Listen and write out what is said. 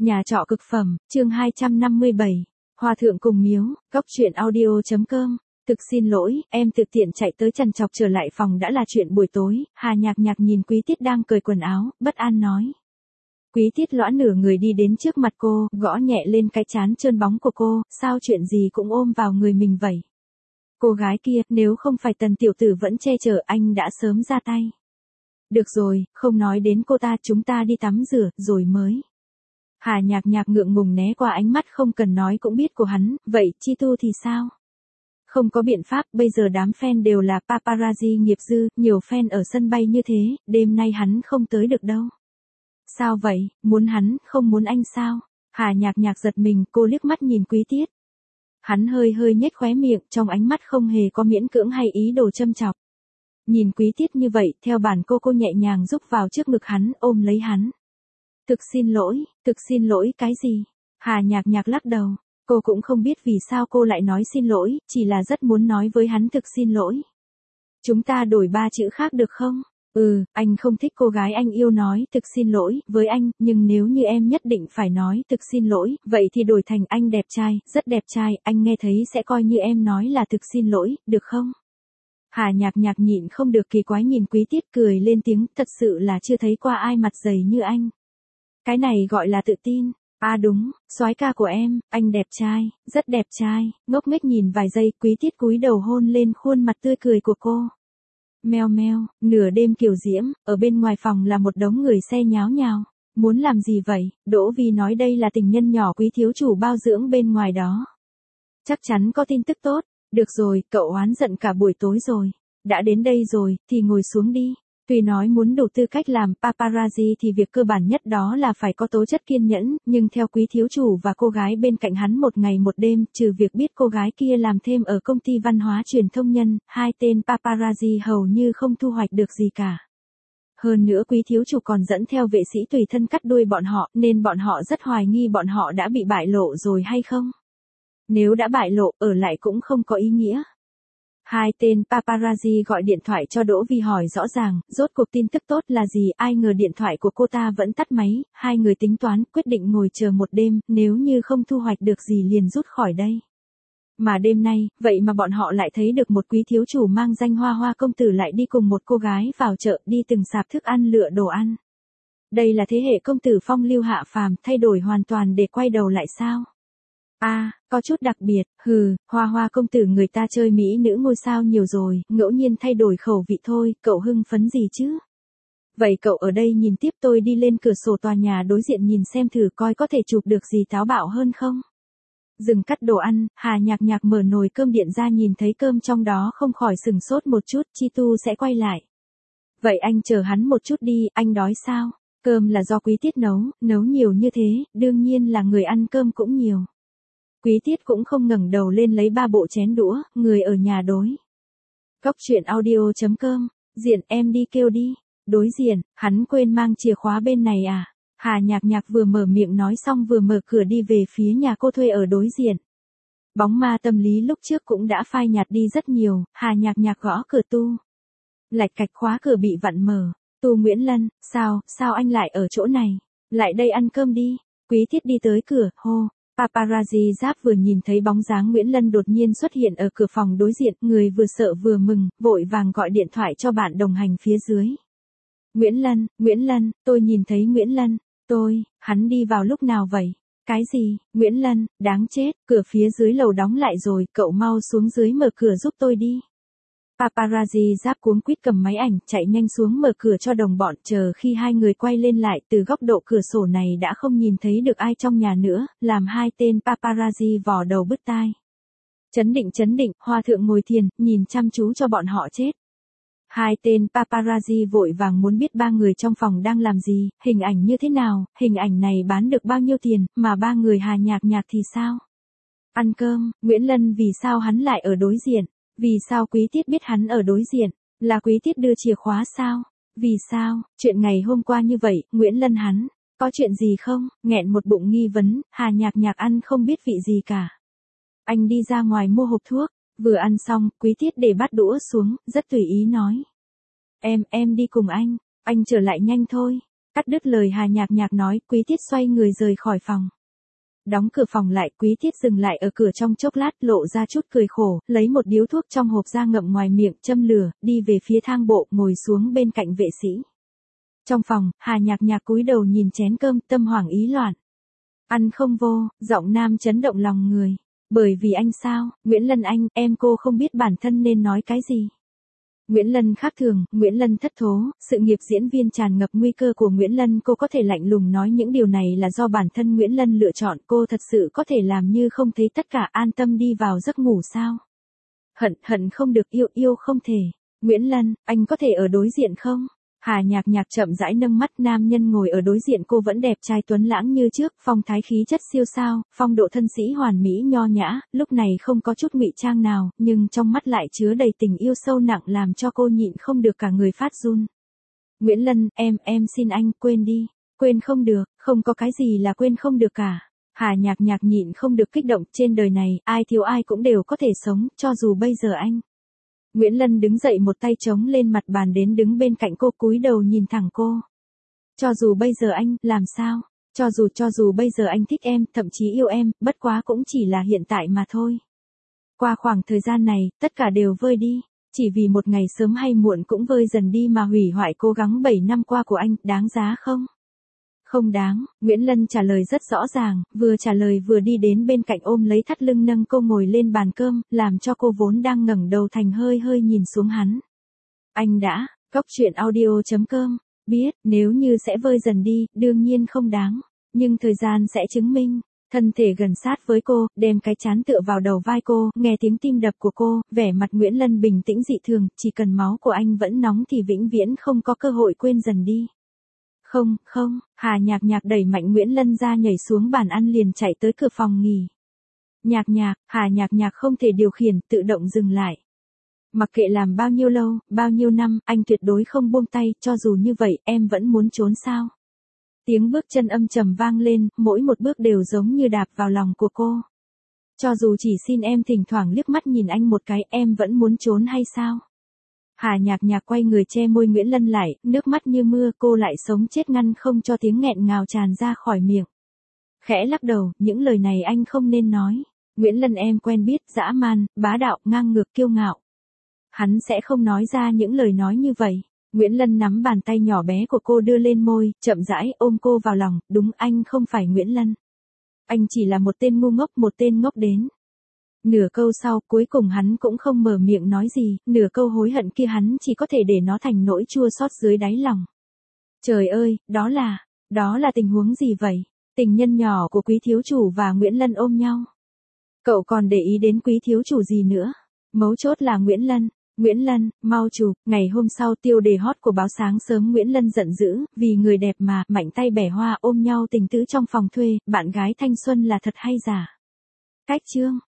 Nhà trọ cực phẩm, chương 257. Hòa thượng cùng miếu, góc truyện audio.com. Thực xin lỗi, em tự tiện chạy tới trằn trọc trở lại phòng đã là chuyện buổi tối. Hà Nhạc Nhạc nhìn Quý Tiết đang cởi quần áo, bất an nói. Quý Tiết lõa nửa người đi đến trước mặt cô, gõ nhẹ lên cái trán trơn bóng của cô, sao chuyện gì cũng ôm vào người mình vậy. Cô gái kia, nếu không phải Tần tiểu tử vẫn che chở anh đã sớm ra tay. Được rồi, không nói đến cô ta, chúng ta đi tắm rửa, rồi mới. Hà Nhạc Nhạc ngượng ngùng né qua ánh mắt không cần nói cũng biết của hắn, vậy Chi Tu thì sao? Không có biện pháp, bây giờ đám fan đều là paparazzi nghiệp dư, nhiều fan ở sân bay như thế, đêm nay hắn không tới được đâu. Sao vậy, muốn hắn, không muốn anh sao? Hà Nhạc Nhạc giật mình, cô liếc mắt nhìn Quý Tiết. Hắn hơi nhếch khóe miệng, trong ánh mắt không hề có miễn cưỡng hay ý đồ châm chọc. Nhìn Quý Tiết như vậy, theo bản cô nhẹ nhàng rúc vào trước ngực hắn, ôm lấy hắn. Thực xin lỗi cái gì? Hà Nhạc Nhạc lắc đầu, cô cũng không biết vì sao cô lại nói xin lỗi, chỉ là rất muốn nói với hắn thực xin lỗi. Chúng ta đổi 3 chữ khác được không? Anh không thích cô gái anh yêu nói thực xin lỗi với anh, nhưng nếu như em nhất định phải nói thực xin lỗi, vậy thì đổi thành anh đẹp trai, rất đẹp trai, anh nghe thấy sẽ coi như em nói là thực xin lỗi, được không? Hà Nhạc Nhạc nhịn không được kỳ quái nhìn Quý Tiết cười lên tiếng, thật sự là chưa thấy qua ai mặt dày như anh. Cái này gọi là tự tin. À đúng, soái ca của em, anh đẹp trai, rất đẹp trai. Ngốc nghếch nhìn vài giây, Quý Tiết cúi đầu hôn lên khuôn mặt tươi cười của cô. Meo meo, nửa đêm kiều diễm, ở bên ngoài phòng là một đống người xe nháo nhào. Muốn làm gì vậy? Đỗ Vi nói đây là tình nhân nhỏ Quý thiếu chủ bao dưỡng bên ngoài đó. Chắc chắn có tin tức tốt. Được rồi, cậu oán giận cả buổi tối rồi. Đã đến đây rồi, thì ngồi xuống đi. Tuy nói muốn đủ tư cách làm paparazzi thì việc cơ bản nhất đó là phải có tố chất kiên nhẫn, nhưng theo Quý thiếu chủ và cô gái bên cạnh hắn một ngày một đêm, trừ việc biết cô gái kia làm thêm ở công ty văn hóa truyền thông nhân, hai tên paparazzi hầu như không thu hoạch được gì cả. Hơn nữa Quý thiếu chủ còn dẫn theo vệ sĩ tùy thân cắt đuôi bọn họ, nên bọn họ rất hoài nghi bọn họ đã bị bại lộ rồi hay không. Nếu đã bại lộ, ở lại cũng không có ý nghĩa. Hai tên paparazzi gọi điện thoại cho Đỗ Vi hỏi rõ ràng, rốt cuộc tin tức tốt là gì, ai ngờ điện thoại của cô ta vẫn tắt máy, hai người tính toán, quyết định ngồi chờ một đêm, nếu như không thu hoạch được gì liền rút khỏi đây. Mà đêm nay, vậy mà bọn họ lại thấy được một Quý thiếu chủ mang danh Hoa công tử lại đi cùng một cô gái vào chợ, đi từng sạp thức ăn lựa đồ ăn. Đây là thế hệ công tử phong lưu hạ phàm, thay đổi hoàn toàn để quay đầu lại sao? Có chút đặc biệt, Hoa công tử người ta chơi mỹ nữ ngôi sao nhiều rồi, ngẫu nhiên thay đổi khẩu vị thôi, cậu hưng phấn gì chứ? Vậy cậu ở đây nhìn tiếp, tôi đi lên cửa sổ tòa nhà đối diện nhìn xem thử coi có thể chụp được gì táo bạo hơn không? Dừng cắt đồ ăn, Hà Nhạc Nhạc mở nồi cơm điện ra nhìn thấy cơm trong đó không khỏi sừng sốt một chút, Chi Tu sẽ quay lại. Vậy anh chờ hắn một chút đi, anh đói sao? Cơm là do Quý Tiết nấu nhiều như thế, đương nhiên là người ăn cơm cũng nhiều. Quý Tiết cũng không ngẩng đầu lên lấy 3 bộ chén đũa, người ở nhà đối. Góc truyện audio.com, diện em đi kêu đi, đối diện, hắn quên mang chìa khóa bên này à? Hà Nhạc Nhạc vừa mở miệng nói xong vừa mở cửa đi về phía nhà cô thuê ở đối diện. Bóng ma tâm lý lúc trước cũng đã phai nhạt đi rất nhiều, Hà Nhạc Nhạc gõ cửa Tu. Lạch cạch khóa cửa bị vặn mở, Tu Nguyễn Lân, sao anh lại ở chỗ này? Lại đây ăn cơm đi. Quý Tiết đi tới cửa, hô. Paparazzi Giáp vừa nhìn thấy bóng dáng Nguyễn Lân đột nhiên xuất hiện ở cửa phòng đối diện, người vừa sợ vừa mừng, vội vàng gọi điện thoại cho bạn đồng hành phía dưới. Nguyễn Lân, tôi nhìn thấy Nguyễn Lân, hắn đi vào lúc nào vậy? Cái gì, Nguyễn Lân, đáng chết, cửa phía dưới lầu đóng lại rồi, cậu mau xuống dưới mở cửa giúp tôi đi. Paparazzi Giáp cuống quýt cầm máy ảnh, chạy nhanh xuống mở cửa cho đồng bọn, chờ khi hai người quay lên lại, từ góc độ cửa sổ này đã không nhìn thấy được ai trong nhà nữa, làm hai tên paparazzi vò đầu bứt tai. Chấn định, Hòa thượng ngồi thiền, nhìn chăm chú cho bọn họ chết. Hai tên paparazzi vội vàng muốn biết 3 người trong phòng đang làm gì, hình ảnh như thế nào, hình ảnh này bán được bao nhiêu tiền, mà 3 người Hà Nhạc Nhạc thì sao? Ăn cơm, Nguyễn Lân vì sao hắn lại ở đối diện? Vì sao Quý Tiết biết hắn ở đối diện? Là Quý Tiết đưa chìa khóa sao? Vì sao? Chuyện ngày hôm qua như vậy, Nguyễn Lân hắn, có chuyện gì không? Nghẹn một bụng nghi vấn, Hà Nhạc Nhạc ăn không biết vị gì cả. Anh đi ra ngoài mua hộp thuốc, vừa ăn xong, Quý Tiết để bát đũa xuống, rất tùy ý nói. Em đi cùng anh trở lại nhanh thôi. Cắt đứt lời Hà Nhạc Nhạc nói, Quý Tiết xoay người rời khỏi phòng. Đóng cửa phòng lại, Quý Tiết dừng lại ở cửa trong chốc lát, lộ ra chút cười khổ, lấy một điếu thuốc trong hộp ra ngậm ngoài miệng, châm lửa, đi về phía thang bộ, ngồi xuống bên cạnh vệ sĩ. Trong phòng, Hà Nhạc Nhạc cúi đầu nhìn chén cơm, tâm hoảng ý loạn. Ăn không vô, giọng nam chấn động lòng người. Bởi vì anh sao, Nguyễn Lân anh, cô không biết bản thân nên nói cái gì. Nguyễn Lân khác thường, Nguyễn Lân thất thố, sự nghiệp diễn viên tràn ngập nguy cơ của Nguyễn Lân, cô có thể lạnh lùng nói những điều này là do bản thân Nguyễn Lân lựa chọn, cô thật sự có thể làm như không thấy tất cả, an tâm đi vào giấc ngủ sao? Hận không được, yêu không thể. Nguyễn Lân, anh có thể ở đối diện không? Hà Nhạc Nhạc chậm rãi nâng mắt, nam nhân ngồi ở đối diện cô vẫn đẹp trai tuấn lãng như trước, phong thái khí chất siêu sao, phong độ thân sĩ hoàn mỹ nho nhã, lúc này không có chút ngụy trang nào, nhưng trong mắt lại chứa đầy tình yêu sâu nặng làm cho cô nhịn không được cả người phát run. Nguyễn Lân, em xin anh, quên đi. Quên không được, không có cái gì là quên không được cả. Hà Nhạc Nhạc nhịn không được kích động, trên đời này, ai thiếu ai cũng đều có thể sống, cho dù bây giờ anh. Nguyễn Lân đứng dậy, một tay chống lên mặt bàn đến đứng bên cạnh cô, cúi đầu nhìn thẳng cô. Cho dù bây giờ anh, làm sao? Cho dù bây giờ anh thích em, thậm chí yêu em, bất quá cũng chỉ là hiện tại mà thôi. Qua khoảng thời gian này, tất cả đều vơi đi. Chỉ vì một ngày sớm hay muộn cũng vơi dần đi mà hủy hoại cố gắng 7 năm qua của anh, đáng giá không? Không đáng, Nguyễn Lân trả lời rất rõ ràng, vừa trả lời vừa đi đến bên cạnh ôm lấy thắt lưng nâng cô ngồi lên bàn cơm, làm cho cô vốn đang ngẩng đầu thành hơi hơi nhìn xuống hắn. Anh đã, coctruyện.audio.com, biết, nếu như sẽ vơi dần đi, đương nhiên không đáng, nhưng thời gian sẽ chứng minh. Thân thể gần sát với cô, đem cái trán tựa vào đầu vai cô, nghe tiếng tim đập của cô, vẻ mặt Nguyễn Lân bình tĩnh dị thường, chỉ cần máu của anh vẫn nóng thì vĩnh viễn không có cơ hội quên dần đi. Không, Hà Nhạc Nhạc đẩy mạnh Nguyễn Lân ra, nhảy xuống bàn ăn liền chạy tới cửa phòng nghỉ. Nhạc Nhạc, Hà Nhạc Nhạc không thể điều khiển, tự động dừng lại. Mặc kệ làm bao nhiêu lâu, bao nhiêu năm, anh tuyệt đối không buông tay, cho dù như vậy, em vẫn muốn trốn sao? Tiếng bước chân âm trầm vang lên, mỗi một bước đều giống như đạp vào lòng của cô. Cho dù chỉ xin em thỉnh thoảng liếc mắt nhìn anh một cái, em vẫn muốn trốn hay sao? Hà Nhạc Nhạc quay người che môi Nguyễn Lân lại, nước mắt như mưa, cô lại sống chết ngăn không cho tiếng nghẹn ngào tràn ra khỏi miệng. Khẽ lắc đầu, những lời này anh không nên nói. Nguyễn Lân em quen biết, dã man, bá đạo, ngang ngược, kiêu ngạo. Hắn sẽ không nói ra những lời nói như vậy. Nguyễn Lân nắm bàn tay nhỏ bé của cô đưa lên môi, chậm rãi ôm cô vào lòng, đúng, anh không phải Nguyễn Lân. Anh chỉ là một tên ngu ngốc, một tên ngốc đến. Nửa câu sau, cuối cùng hắn cũng không mở miệng nói gì, nửa câu hối hận kia hắn chỉ có thể để nó thành nỗi chua xót dưới đáy lòng. Trời ơi, đó là tình huống gì vậy? Tình nhân nhỏ của Quý thiếu chủ và Nguyễn Lân ôm nhau. Cậu còn để ý đến Quý thiếu chủ gì nữa? Mấu chốt là Nguyễn Lân, mau chụp. Ngày hôm sau, tiêu đề hot của báo sáng sớm, Nguyễn Lân giận dữ, vì người đẹp mà, mạnh tay bẻ hoa ôm nhau tình tứ trong phòng thuê, bạn gái thanh xuân là thật hay giả? Cách chương